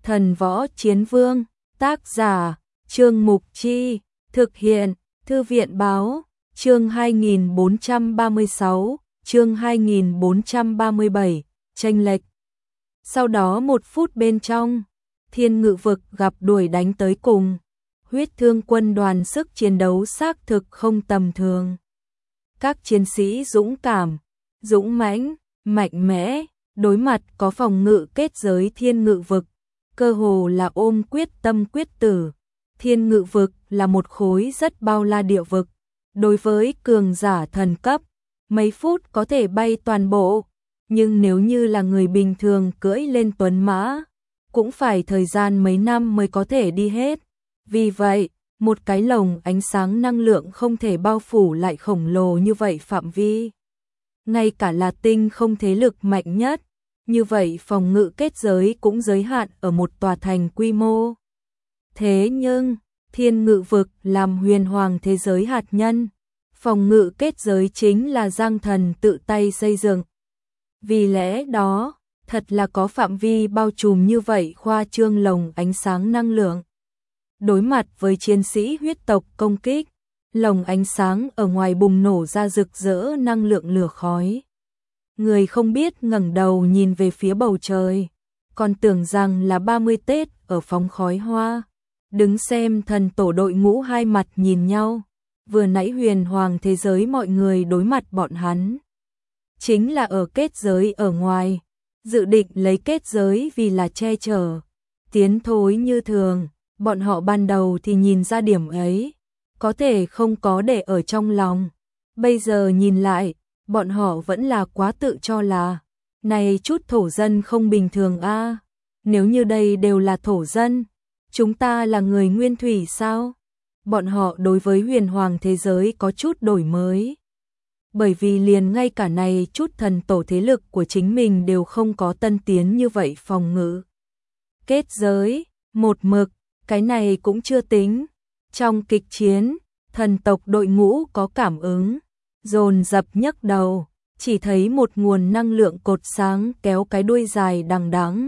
Thần võ chiến vương, tác giả, Trương Mục Chi, thực hiện, Thư viện báo, chương 2436, chương 2437, chênh lệch. Sau đó 1 phút bên trong, Thiên Ngự Vực gặp đuổi đánh tới cùng. Huyết Thương quân đoàn sức chiến đấu xác thực không tầm thường. Các chiến sĩ dũng cảm, dũng mãnh, mạnh mẽ, đối mặt có phòng ngự kết giới Thiên Ngự Vực, cơ hồ là ôm quyết tâm quyết tử. Thiên Ngự Vực là một khối rất bao la địa vực, đối với cường giả thần cấp, mấy phút có thể bay toàn bộ, nhưng nếu như là người bình thường cưỡi lên tuấn mã, cũng phải thời gian mấy năm mới có thể đi hết. Vì vậy, một cái lồng ánh sáng năng lượng không thể bao phủ lại khổng lồ như vậy phạm vi. Ngay cả là tinh không thế lực mạnh nhất, như vậy phòng ngự kết giới cũng giới hạn ở một tòa thành quy mô. Thế nhưng, Thiên Ngự Vực làm huyền hoàng thế giới hạt nhân, phòng ngự kết giới chính là Giang Thần tự tay xây dựng. Vì lẽ đó, thật là có phạm vi bao trùm như vậy khoa trương lồng ánh sáng năng lượng. Đối mặt với chiến sĩ huyết tộc công kích, lồng ánh sáng ở ngoài bùng nổ ra rực rỡ năng lượng lửa khói. Người không biết ngẩng đầu nhìn về phía bầu trời, còn tưởng rằng là 30 Tết ở phóng khói hoa. Đứng xem thần tổ đội ngũ hai mặt nhìn nhau, vừa nãy huyền hoàng thế giới mọi người đối mặt bọn hắn. Chính là ở kết giới ở ngoài, dự định lấy kết giới vì là che chở, tiến thối như thường, bọn họ ban đầu thì nhìn ra điểm ấy, có thể không có để ở trong lòng. Bây giờ nhìn lại, bọn họ vẫn là quá tự cho là, này chút thổ dân không bình thường a. Nếu như đây đều là thổ dân, chúng ta là người nguyên thủy sao? Bọn họ đối với huyền hoàng thế giới có chút đổi mới. Bởi vì liền ngay cả này chút thần tổ thế lực của chính mình đều không có tân tiến như vậy phòng ngự. Kết giới, một mực, cái này cũng chưa tính. Trong kịch chiến, thần tộc đội ngũ có cảm ứng, dồn dập nhấc đầu, chỉ thấy một nguồn năng lượng cột sáng kéo cái đuôi dài đằng đẵng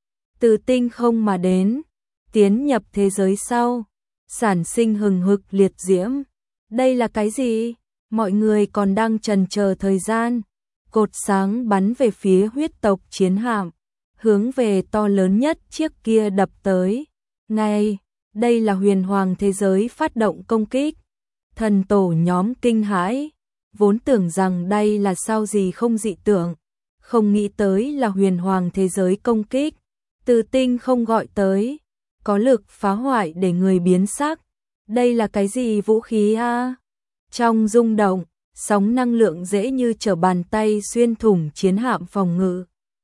từ tinh không mà đến, tiến nhập thế giới sau, sản sinh hừng hực liệt diễm. Đây là cái gì? Mọi người còn đang chần chờ thời gian, cột sáng bắn về phía huyết tộc chiến hạm, hướng về to lớn nhất chiếc kia đập tới. Ngay, đây là huyền hoàng thế giới phát động công kích. Thần tổ nhóm kinh hãi, vốn tưởng rằng đây là sao gì không dị tưởng, không nghĩ tới là huyền hoàng thế giới công kích, từ tinh không gọi tới, có lực phá hoại để người biến sắc. Đây là cái gì vũ khí a? Trong rung động, sóng năng lượng dễ như trở bàn tay xuyên thủng chiến hạm phòng ngự,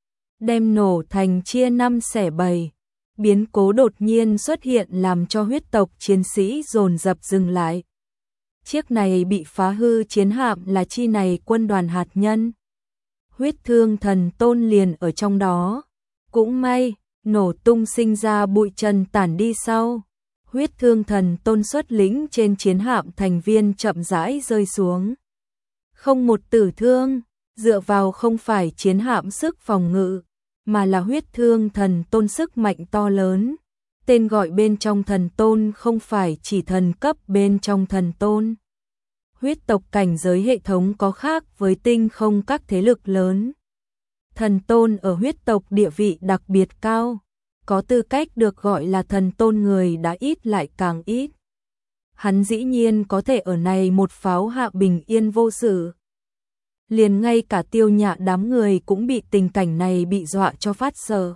đem nổ thành chia 5 xẻ 7. Biến cố đột nhiên xuất hiện làm cho huyết tộc chiến sĩ dồn dập dừng lại. Chiếc này bị phá hư chiến hạm là chi này quân đoàn hạt nhân. Huyết Thương thần tôn liền ở trong đó. Cũng may, nổ tung sinh ra bụi trần tản đi sau. Huyết Thương thần tôn xuất lĩnh trên chiến hạm thành viên chậm rãi rơi xuống. Không một tử thương, dựa vào không phải chiến hạm sức phòng ngự, mà là Huyết Thương thần tôn sức mạnh to lớn. Tên gọi bên trong thần tôn không phải chỉ thần cấp bên trong thần tôn. Huyết tộc cảnh giới hệ thống có khác với tinh không các thế lực lớn. Thần tôn ở huyết tộc địa vị đặc biệt cao, có tư cách được gọi là thần tôn người đã ít lại càng ít. Hắn dĩ nhiên có thể ở này một pháo hạ bình yên vô sự. Liền ngay cả Tiêu Nhạ đám người cũng bị tình cảnh này bị dọa cho phát sợ.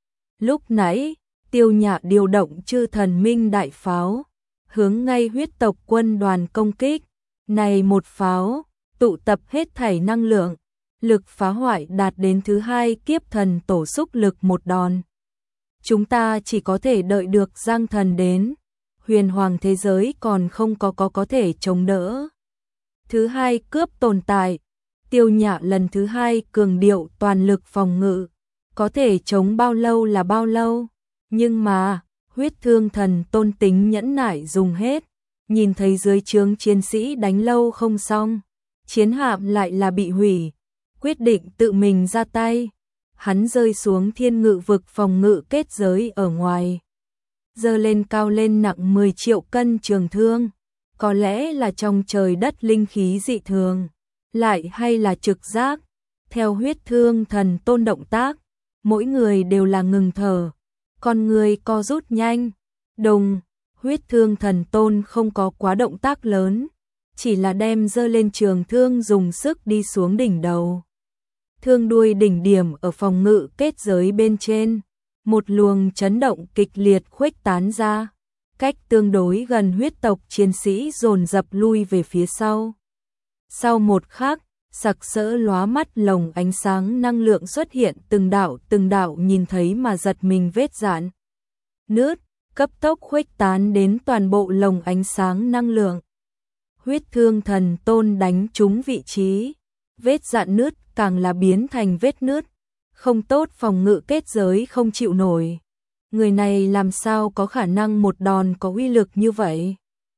Lúc nãy, Tiêu Nhạ điều động chư thần minh đại pháo, hướng ngay huyết tộc quân đoàn công kích. Này một pháo, tụ tập hết thảy năng lượng, lực phá hoại đạt đến thứ 2 kiếp thần tổ xúc lực một đòn. Chúng ta chỉ có thể đợi được Giang Thần đến, huyền hoàng thế giới còn không có thể chống đỡ. Thứ 2 cướp tồn tại, Tiêu Nhạ lần thứ 2 cường điệu toàn lực phòng ngự, có thể chống bao lâu là bao lâu, nhưng mà, Huyết Thương thần tôn tính nhẫn nại dùng hết, nhìn thấy dưới trướng chiến sĩ đánh lâu không xong, chiến hạm lại là bị hủy, quyết định tự mình ra tay. hắn rơi xuống thiên ngự vực phòng ngự kết giới ở ngoài. Giơ lên cao lên nặng 10 triệu cân trường thương, có lẽ là trong trời đất linh khí dị thường, lại hay là trực giác. Theo huyết thương thần tôn động tác, mỗi người đều là ngừng thở, con người co rút nhanh. Đùng, huyết thương thần tôn không có quá động tác lớn, chỉ là đem giơ lên trường thương dùng sức đi xuống đỉnh đầu. Thương đuôi đỉnh điểm ở phòng ngự kết giới bên trên, một luồng chấn động kịch liệt khuếch tán ra, cách tương đối gần huyết tộc chiến sĩ dồn dập lui về phía sau. Sau một khắc, sặc sỡ lóa mắt lồng ánh sáng năng lượng xuất hiện từng đạo nhìn thấy mà giật mình vết rạn nứt, cấp tốc khuếch tán đến toàn bộ lồng ánh sáng năng lượng. Huyết thương thần tôn đánh trúng vị trí, vết rạn nứt càng là biến thành vết nứt, không tốt, phòng ngự kết giới không chịu nổi. Người này làm sao có khả năng một đòn có uy lực như vậy?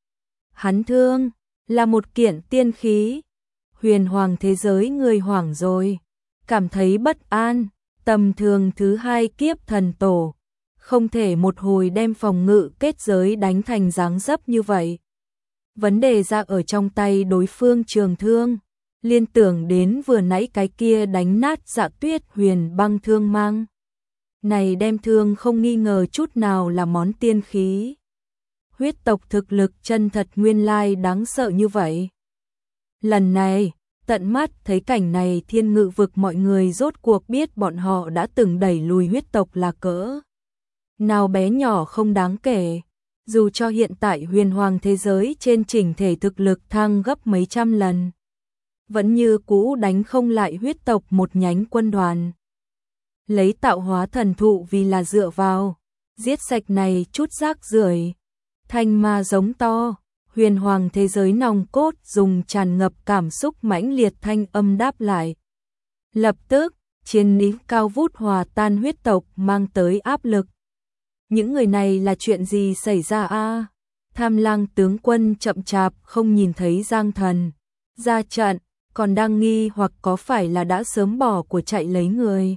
Hắn thương là một kiện tiên khí. Huyền hoàng thế giới người hoảng rồi, cảm thấy bất an, tầm thường thứ 2 kiếp thần tổ, không thể một hồi đem phòng ngự kết giới đánh thành dáng dấp như vậy. Vấn đề ra ở trong tay đối phương trường thương, liên tưởng đến vừa nãy cái kia đánh nát Dạ Tuyết huyền băng thương mang. Này đem thương không nghi ngờ chút nào là món tiên khí. Huyết tộc thực lực chân thật nguyên lai đáng sợ như vậy. Lần này, tận mắt thấy cảnh này thiên ngự vực mọi người rốt cuộc biết bọn họ đã từng đẩy lùi huyết tộc là cỡ nào bé nhỏ không đáng kể. Dù cho hiện tại huyền hoàng thế giới trên chỉnh thể thực lực thăng gấp mấy trăm lần, vẫn như cũ đánh không lại huyết tộc một nhánh quân đoàn. Lấy tạo hóa thần thụ vì là dựa vào, giết sạch này chút rác rưởi. Thanh ma giống to, huyền hoàng thế giới nòng cốt dùng tràn ngập cảm xúc mãnh liệt thanh âm đáp lại. Lập tức, chiến ý cao vút hòa tan huyết tộc mang tới áp lực. Những người này là chuyện gì xảy ra a? Tham Lang tướng quân chậm chạp không nhìn thấy Giang Thần ra trận, còn đang nghi hoặc có phải là đã sớm bỏ của chạy lấy người.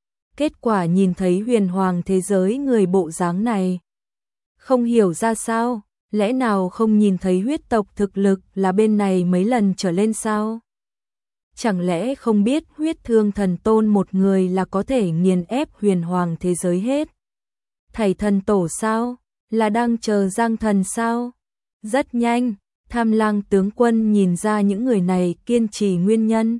Kết quả nhìn thấy huyền hoàng thế giới người bộ dáng này, không hiểu ra sao, lẽ nào không nhìn thấy huyết tộc thực lực là bên này mấy lần trở lên sao? Chẳng lẽ không biết huyết thương thần tôn một người là có thể nghiền ép huyền hoàng thế giới hết? Thầy thần tổ sao? Là đang chờ Giang Thần sao? Rất nhanh, Tham Lang tướng quân nhìn ra những người này kiên trì nguyên nhân.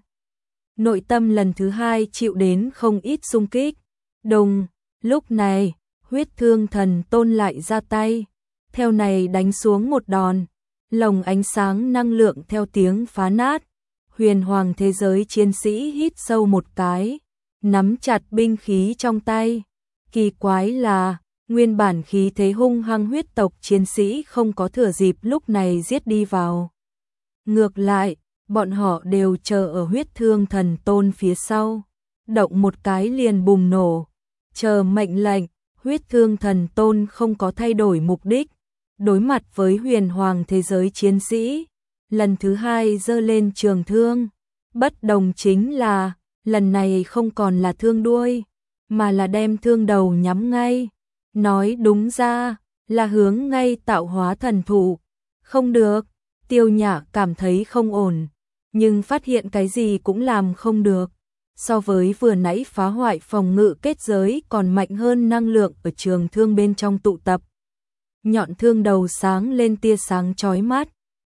Nội tâm lần thứ 2 chịu đến không ít xung kích. Đùng, lúc này, huyết thương thần tôn lại ra tay. Theo này đánh xuống một đòn, lồng ánh sáng năng lượng theo tiếng phá nát. Huyền hoàng thế giới chiến sĩ hít sâu một cái, nắm chặt binh khí trong tay. Kỳ quái là, nguyên bản khí thế hung hăng huyết tộc chiến sĩ không có thừa dịp lúc này giết đi vào. Ngược lại, bọn họ đều chờ ở huyết thương thần tôn phía sau, động một cái liền bùng nổ, chờ mệnh lệnh. Huyết thương thần tôn không có thay đổi mục đích, đối mặt với huyền hoàng thế giới chiến sĩ, lần thứ 2 giơ lên trường thương. Bất đồng chính là, lần này không còn là thương đuôi, mà là đem thương đầu nhắm ngay. Nói đúng ra, là hướng ngay tạo hóa thần thụ. Không được, Tiêu Nhã cảm thấy không ổn, nhưng phát hiện cái gì cũng làm không được. So với vừa nãy phá hoại phòng ngự kết giới còn mạnh hơn năng lượng ở trường thương bên trong tụ tập. Nhọn thương đầu sáng lên tia sáng chói mắt,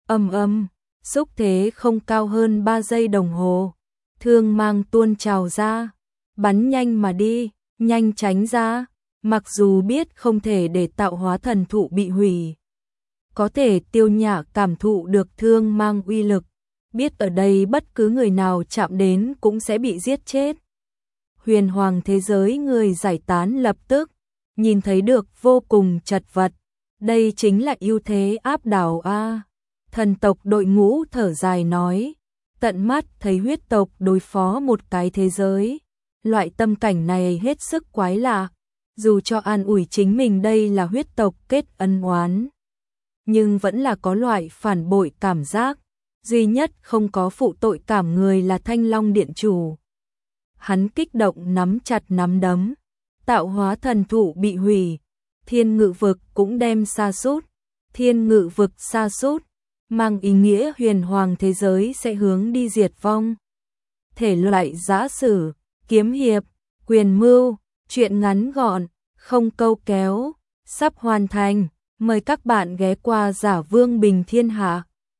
xúc thế không cao hơn 3 giây đồng hồ. Thương mang tuôn trào ra, bắn nhanh mà đi, nhanh tránh ra, mặc dù biết không thể để tạo hóa thần thụ bị hủy. Có thể Tiêu Nhã cảm thụ được thương mang uy lực, biết ở đây bất cứ người nào chạm đến cũng sẽ bị giết chết. Huyền hoàng thế giới người giải tán lập tức, nhìn thấy được vô cùng chật vật. Đây chính là ưu thế áp đảo a. Thần tộc đội ngũ thở dài nói, tận mắt thấy huyết tộc đối phó một cái thế giới. Loại tâm cảnh này hết sức quái lạ, dù cho an ủi chính mình đây là huyết tộc kết ân oán, nhưng vẫn là có loại phản bội cảm giác. Duy nhất không có phụ tội cảm người là Thanh Long Điện Chủ. hắn kích động nắm chặt nắm đấm. Tạo hóa thần thụ bị hủy, thiên ngự vực cũng đem sa sút. Thiên ngự vực sa sút, mang ý nghĩa huyền hoàng thế giới sẽ hướng đi diệt vong. Thể loại giã sử, kiếm hiệp, quyền mưu, truyện ngắn gọn, không câu kéo, sắp hoàn thành. Mời các bạn ghé qua Giả Vương Bình Thiên Hạ.